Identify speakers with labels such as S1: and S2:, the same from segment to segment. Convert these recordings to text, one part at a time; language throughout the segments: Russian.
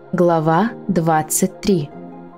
S1: Глава 23.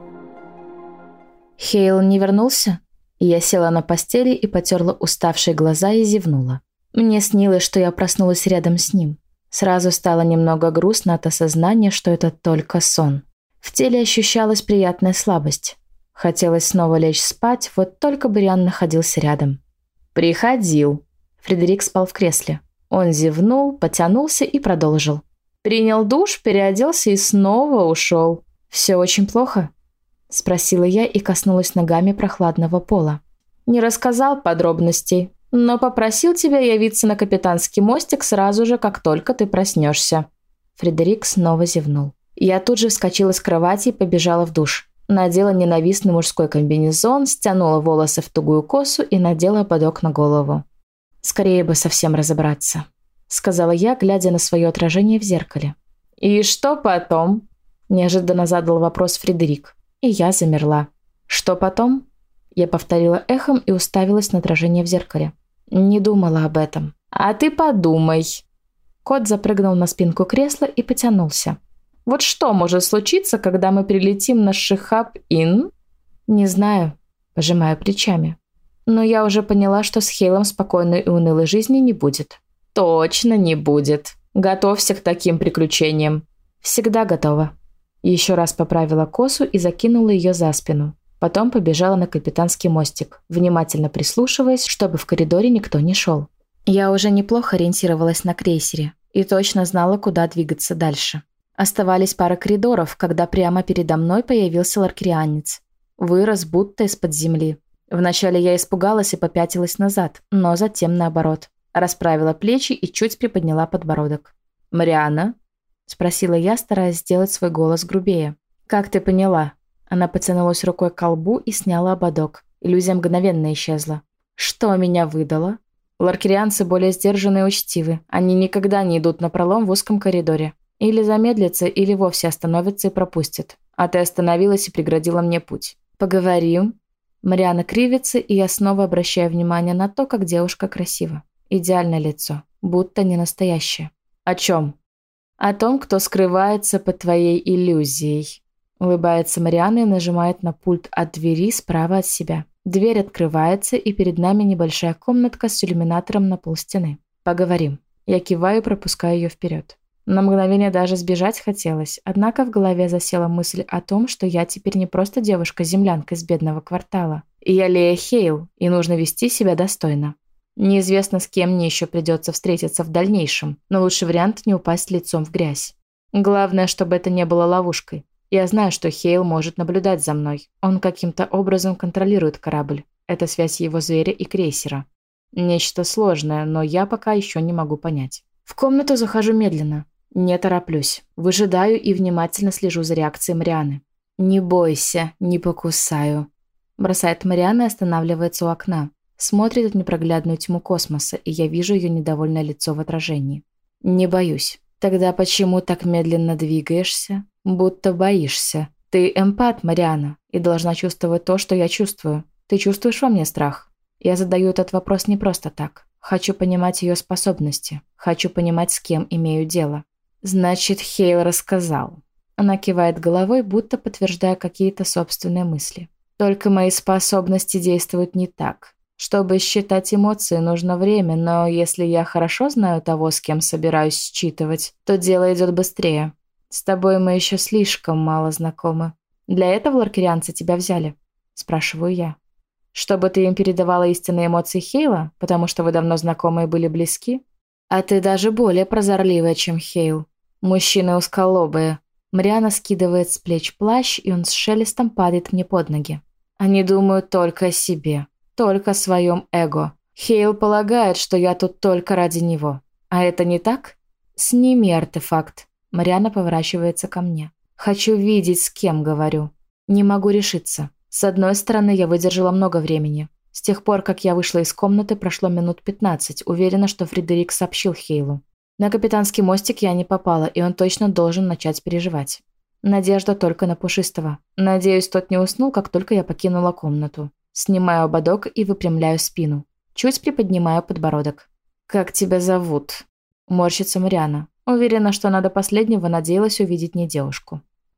S1: Хейл не вернулся? Я села на постели и потерла уставшие глаза и зевнула. Мне снилось, что я проснулась рядом с ним. Сразу стало немного грустно от осознания, что это только сон. В теле ощущалась приятная слабость. Хотелось снова лечь спать, вот только Бриан находился рядом. «Приходил». Фредерик спал в кресле. Он зевнул, потянулся и продолжил. Принял душ, переоделся и снова ушел. «Все очень плохо?» – спросила я и коснулась ногами прохладного пола. «Не рассказал подробностей, но попросил тебя явиться на капитанский мостик сразу же, как только ты проснешься». Фредерик снова зевнул. Я тут же вскочила с кровати и побежала в душ. Надела ненавистный мужской комбинезон, стянула волосы в тугую косу и надела ободок на голову. «Скорее бы совсем разобраться», – сказала я, глядя на свое отражение в зеркале. «И что потом?» – неожиданно задал вопрос Фредерик. И я замерла. «Что потом?» Я повторила эхом и уставилась на отражение в зеркале. Не думала об этом. «А ты подумай». Кот запрыгнул на спинку кресла и потянулся. «Вот что может случиться, когда мы прилетим на Шихаб-Ин?» «Не знаю», – пожимаю плечами. «Но я уже поняла, что с Хейлом спокойной и унылой жизни не будет». «Точно не будет. Готовься к таким приключениям». «Всегда готова». Еще раз поправила косу и закинула ее за спину. Потом побежала на капитанский мостик, внимательно прислушиваясь, чтобы в коридоре никто не шел. Я уже неплохо ориентировалась на крейсере и точно знала, куда двигаться дальше. Оставались пара коридоров, когда прямо передо мной появился ларкрианец. Вырос будто из-под земли. Вначале я испугалась и попятилась назад, но затем наоборот. Расправила плечи и чуть приподняла подбородок. «Мариана?» – спросила я, стараясь сделать свой голос грубее. «Как ты поняла?» Она потянулась рукой к колбу и сняла ободок. Иллюзия мгновенно исчезла. «Что меня выдало?» Ларкрианцы более сдержанные и учтивы. Они никогда не идут напролом в узком коридоре. Или замедлятся, или вовсе остановятся и пропустят. А ты остановилась и преградила мне путь. «Поговорим?» Мариана кривится, и я снова обращаю внимание на то, как девушка красива. Идеальное лицо, будто не настоящее. «О чем?» «О том, кто скрывается под твоей иллюзией». Улыбается Мариана и нажимает на пульт от двери справа от себя. Дверь открывается, и перед нами небольшая комнатка с иллюминатором на полстены. «Поговорим». Я киваю и пропускаю ее вперед. На мгновение даже сбежать хотелось, однако в голове засела мысль о том, что я теперь не просто девушка-землянка из бедного квартала. И я Лея Хейл, и нужно вести себя достойно. Неизвестно, с кем мне еще придется встретиться в дальнейшем, но лучший вариант не упасть лицом в грязь. Главное, чтобы это не было ловушкой. Я знаю, что Хейл может наблюдать за мной. Он каким-то образом контролирует корабль. Это связь его зверя и крейсера. Нечто сложное, но я пока еще не могу понять. В комнату захожу медленно. Не тороплюсь. Выжидаю и внимательно слежу за реакцией Марианы. «Не бойся, не покусаю», – бросает Мариана и останавливается у окна. Смотрит в непроглядную тьму космоса, и я вижу ее недовольное лицо в отражении. «Не боюсь». «Тогда почему так медленно двигаешься? Будто боишься. Ты эмпат, Мариана, и должна чувствовать то, что я чувствую. Ты чувствуешь во мне страх?» Я задаю этот вопрос не просто так. Хочу понимать ее способности. Хочу понимать, с кем имею дело. «Значит, Хейл рассказал». Она кивает головой, будто подтверждая какие-то собственные мысли. «Только мои способности действуют не так. Чтобы считать эмоции, нужно время, но если я хорошо знаю того, с кем собираюсь считывать, то дело идет быстрее. С тобой мы еще слишком мало знакомы. Для этого ларкрианцы тебя взяли?» – спрашиваю я. «Чтобы ты им передавала истинные эмоции Хейла, потому что вы давно знакомы и были близки? А ты даже более прозорливая, чем Хейл. Мужчины узколобые». Мариана скидывает с плеч плащ, и он с шелестом падает мне под ноги. «Они думают только о себе, только о своем эго. Хейл полагает, что я тут только ради него. А это не так? Сними артефакт». Мариана поворачивается ко мне. «Хочу видеть, с кем говорю. Не могу решиться. С одной стороны, я выдержала много времени. С тех пор, как я вышла из комнаты, прошло минут 15. Уверена, что Фредерик сообщил Хейлу. На капитанский мостик я не попала, и он точно должен начать переживать. Надежда только на Пушистого. Надеюсь, тот не уснул, как только я покинула комнату. Снимаю ободок и выпрямляю спину. Чуть приподнимаю подбородок. «Как тебя зовут?» Морщится Мариана. Уверена, что она до последнего надеялась увидеть не девушку.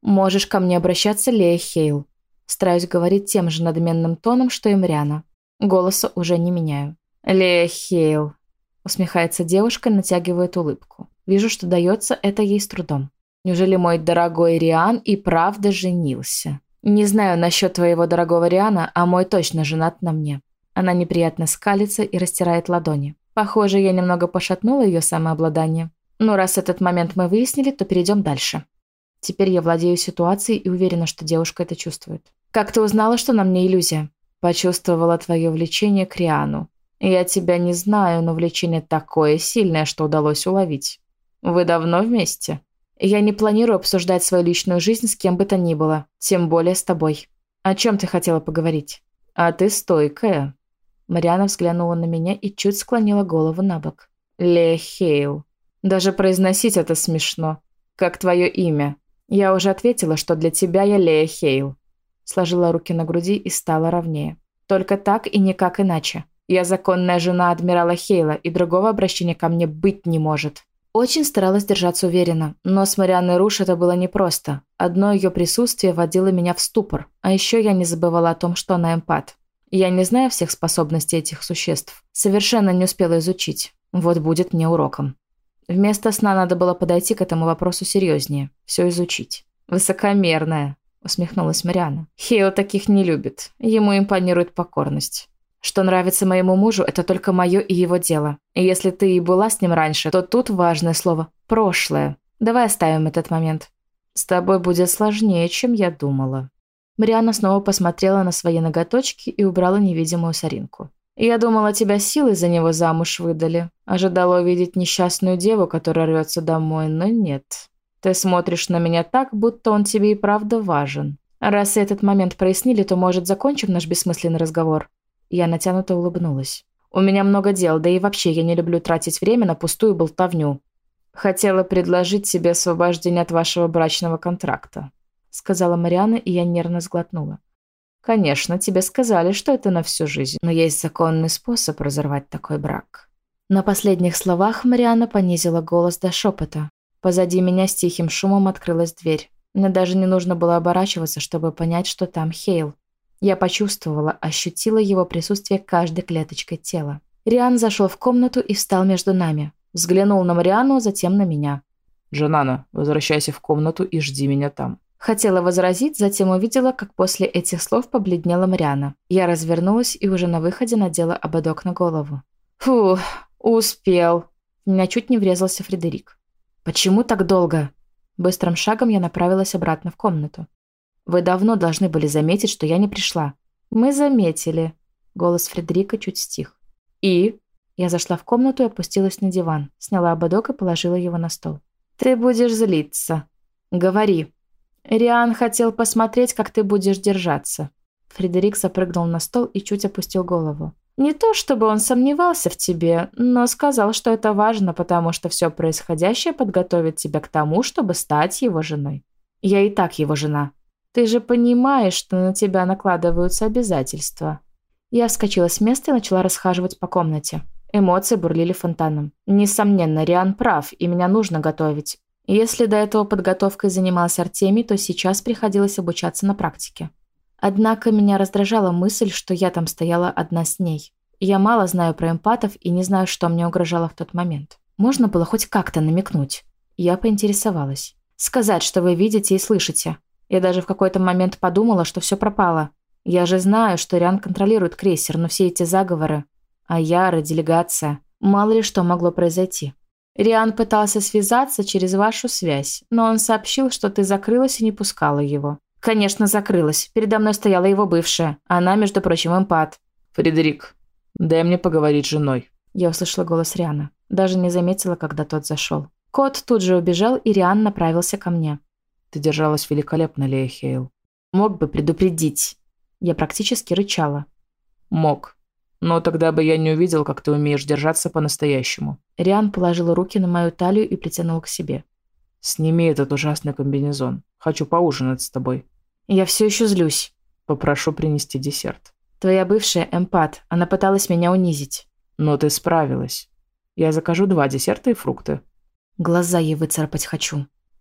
S1: «Можешь ко мне обращаться, Лея Хейл». Стараюсь говорить тем же надменным тоном, что и Мряна. Голоса уже не меняю. «Лея Хейл», — усмехается девушка и натягивает улыбку. Вижу, что дается это ей с трудом. «Неужели мой дорогой Риан и правда женился? Не знаю насчет твоего дорогого Риана, а мой точно женат на мне». Она неприятно скалится и растирает ладони. Похоже, я немного пошатнула ее самообладание. Но раз этот момент мы выяснили, то перейдем дальше. Теперь я владею ситуацией и уверена, что девушка это чувствует. «Как ты узнала, что на мне иллюзия?» «Почувствовала твое влечение к Риану. Я тебя не знаю, но влечение такое сильное, что удалось уловить. Вы давно вместе?» «Я не планирую обсуждать свою личную жизнь с кем бы то ни было, тем более с тобой. О чем ты хотела поговорить?» «А ты стойкая». Мариана взглянула на меня и чуть склонила голову на бок. «Лея Хейл. Даже произносить это смешно. Как твое имя?» «Я уже ответила, что для тебя я Лея Хейл». Сложила руки на груди и стала ровнее. «Только так и никак иначе. Я законная жена адмирала Хейла, и другого обращения ко мне быть не может». Очень старалась держаться уверенно, но с Марианной Руш это было непросто. Одно ее присутствие вводило меня в ступор, а еще я не забывала о том, что она эмпат. Я не знаю всех способностей этих существ. Совершенно не успела изучить. Вот будет мне уроком. Вместо сна надо было подойти к этому вопросу серьезнее. Все изучить. «Высокомерная», — усмехнулась Мариана. «Хейл таких не любит. Ему импонирует покорность. Что нравится моему мужу, это только мое и его дело. И если ты и была с ним раньше, то тут важное слово «прошлое». Давай оставим этот момент. С тобой будет сложнее, чем я думала». Мариана снова посмотрела на свои ноготочки и убрала невидимую соринку. «Я думала, тебя силой за него замуж выдали. Ожидала увидеть несчастную деву, которая рвется домой, но нет. Ты смотришь на меня так, будто он тебе и правда важен. Раз этот момент прояснили, то, может, закончим наш бессмысленный разговор?» Я натянуто улыбнулась. «У меня много дел, да и вообще я не люблю тратить время на пустую болтовню. Хотела предложить тебе освобождение от вашего брачного контракта», сказала Мариана, и я нервно сглотнула. «Конечно, тебе сказали, что это на всю жизнь, но есть законный способ разорвать такой брак». На последних словах Мариана понизила голос до шепота. Позади меня с тихим шумом открылась дверь. Мне даже не нужно было оборачиваться, чтобы понять, что там Хейл. Я почувствовала, ощутила его присутствие каждой клеточкой тела. Риан зашел в комнату и встал между нами. Взглянул на Мариану, затем на меня.
S2: «Жанана, возвращайся в комнату и жди меня там».
S1: Хотела возразить, затем увидела, как после этих слов побледнела Мариана. Я развернулась и уже на выходе надела ободок на голову. «Фу, успел». В меня чуть не врезался Фредерик. «Почему так долго?» Быстрым шагом я направилась обратно в комнату. «Вы давно должны были заметить, что я не пришла». «Мы заметили». Голос Фредерика чуть стих. «И?» Я зашла в комнату и опустилась на диван, сняла ободок и положила его на стол. «Ты будешь злиться». «Говори». «Риан хотел посмотреть, как ты будешь держаться». Фредерик запрыгнул на стол и чуть опустил голову. «Не то чтобы он сомневался в тебе, но сказал, что это важно, потому что все происходящее подготовит тебя к тому, чтобы стать его женой». «Я и так его жена». «Ты же понимаешь, что на тебя накладываются обязательства». Я вскочила с места и начала расхаживать по комнате. Эмоции бурлили фонтаном. Несомненно, Риан прав, и меня нужно готовить. Если до этого подготовкой занимался Артемий, то сейчас приходилось обучаться на практике. Однако меня раздражала мысль, что я там стояла одна с ней. Я мало знаю про эмпатов и не знаю, что мне угрожало в тот момент. Можно было хоть как-то намекнуть. Я поинтересовалась. Сказать, что вы видите и слышите. Я даже в какой-то момент подумала, что все пропало. Я же знаю, что Риан контролирует крейсер, но все эти заговоры... Аяра, делегация... Мало ли что могло произойти. Риан пытался связаться через вашу связь, но он сообщил, что ты закрылась и не пускала его. Конечно, закрылась. Передо мной стояла его бывшая. Она, между прочим, эмпат.
S2: «Фредерик, дай мне поговорить с женой».
S1: Я услышала голос Риана. Даже не заметила, когда тот зашел. Кот тут же убежал, и Риан направился ко мне.
S2: «Ты держалась великолепно, Лея Хейл».
S1: «Мог бы предупредить». Я практически рычала.
S2: «Мог. Но тогда бы я не увидел, как ты умеешь держаться по-настоящему».
S1: Риан положил руки на мою талию и притянул к себе.
S2: «Сними этот ужасный комбинезон. Хочу поужинать с тобой».
S1: Я все еще злюсь.
S2: «Попрошу принести десерт».
S1: Твоя бывшая эмпат. Она пыталась меня унизить.
S2: «Но ты справилась. Я закажу 2 десерта и фрукты».
S1: Глаза ей выцарапать хочу.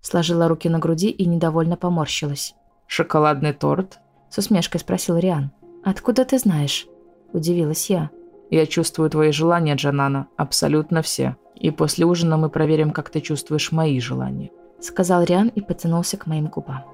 S1: Сложила руки на груди и недовольно поморщилась.
S2: «Шоколадный торт?»
S1: С усмешкой спросил Риан. «Откуда ты знаешь?» Удивилась я.
S2: «Я чувствую твои желания, Джанана, абсолютно все. И после ужина мы проверим, как ты чувствуешь мои желания»,
S1: сказал Риан и потянулся к моим губам.